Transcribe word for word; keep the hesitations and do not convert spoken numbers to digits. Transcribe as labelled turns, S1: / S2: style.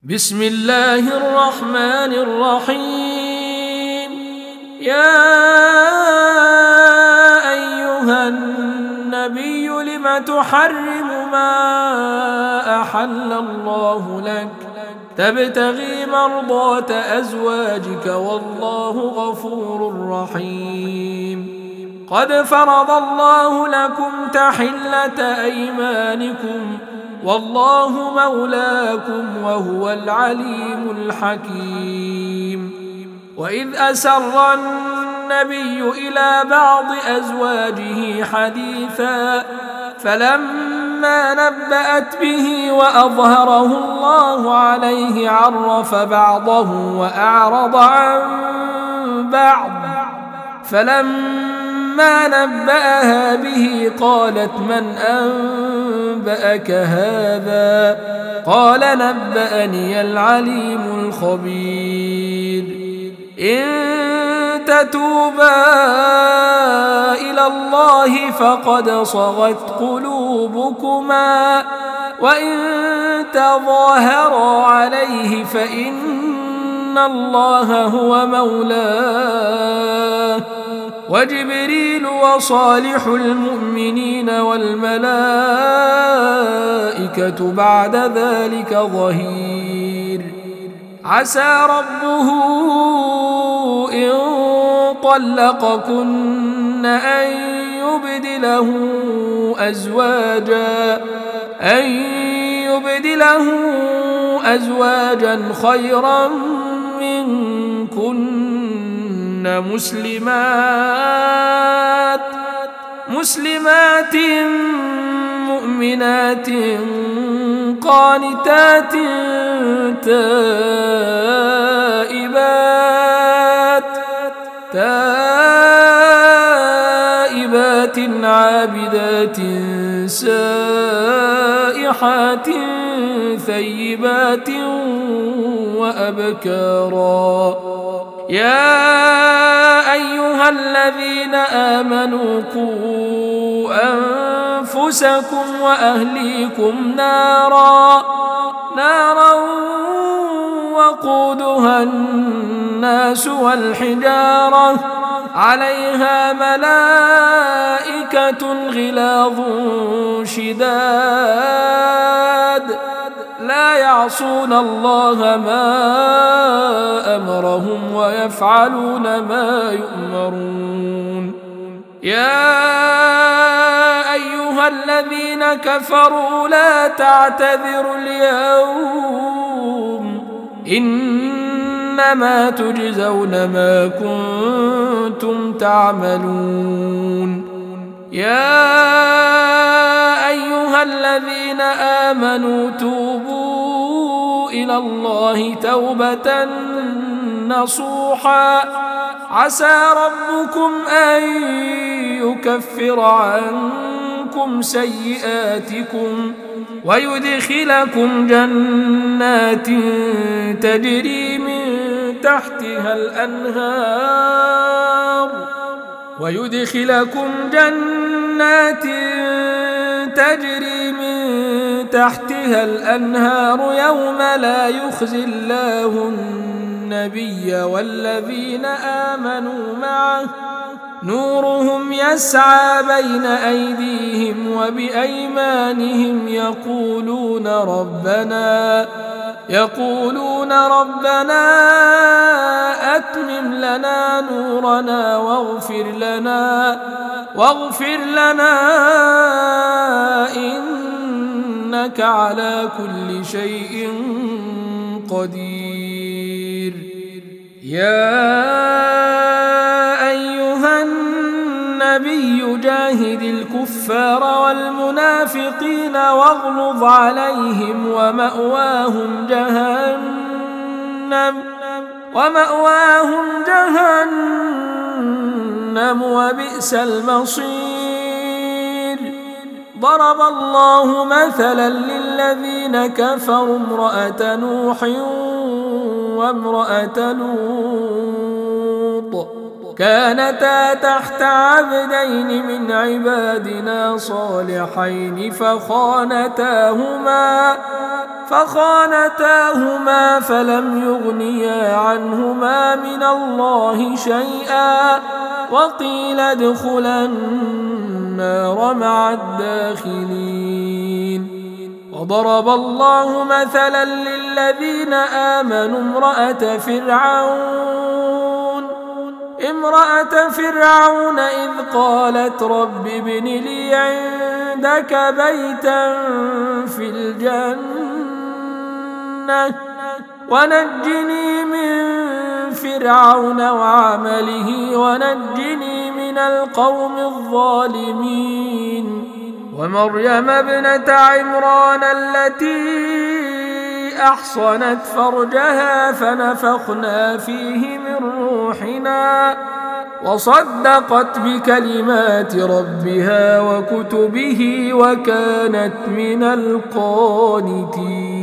S1: بسم الله الرحمن الرحيم. يا أيها النبي لم تحرم ما أحل الله لك تبتغي مرضات أزواجك والله غفور رحيم. قد فرض الله لكم تحلة أيمانكم والله مولاكم وهو العليم الحكيم. وإذ أسر النبي إلى بعض أزواجه حديثا فلما نبأت به وأظهره الله عليه عرف بعضه وأعرض عن بعض فلما نبأها به قالت من أنبأك هذا؟ قال نبأني العليم الخبير. إن تتوبا إلى الله فقد صغت قلوبكما وإن تظاهرا عليه فإن الله هو مولاه وجبريل وصالح المؤمنين والملائكة بعد ذلك ظهير. عسى ربه إن طلقكن أن يبدله أزواجا أن يبدله أزواجا خيرا منكن مسلمات مسلمات مؤمنات قانتات تائبات تائبات عابدات سائحات ثيبات وأبكارا. يا أيها الذين آمنوا قوا أنفسكم وأهليكم نارا نارا وقودها الناس والحجارة عليها ملائكة غلاظ شداد لا يعصون الله ما أمرهم ويفعلون ما يؤمرون. يا أيها الذين كفروا لا تعتذروا اليوم إنما تجزون ما كنتم تعملون. يا أيها الذين آمنوا توبوا إلى الله توبة نصوحا عسى ربكم أن يكفر عنكم سيئاتكم ويدخلكم جنات تجري من تحتها الأنهار ويدخلكم جنات تجري من تحتها الأنهار يوم لا يخزي الله النبي والذين آمنوا معه نورهم يسعى بين أيديهم وبأيمانهم يقولون ربنا يقولون ربنا أتمم لنا نورنا واغفر لنا واغفر لنا إنك على كل شيء قدير. يا أيها النبي جاهد الكفار والمنافقين واغلظ عليهم ومأواهم جهنم ومأواهم جهنم وبئس المصير. ضرب الله مثلا للذين كفروا امرأة نوح وامرأة لوط كانتا تحت عبدين من عبادنا صالحين فخانتاهما فخانتاهما فلم يغنيا عنهما من الله شيئا وقيل ادخلا النار مع الداخلين. وضرب الله مثلا للذين آمنوا امرأة فرعون امرأة فرعون إذ قالت رب ابن لي عندك بيتا في الجنة ونجني من فرعون وعمله ونجني من القوم الظالمين. ومريم ابنة عمران التي أحصنت فرجها فنفخنا فيه من روحنا وصدقت بكلمات ربها وكتبه وكانت من القانتين.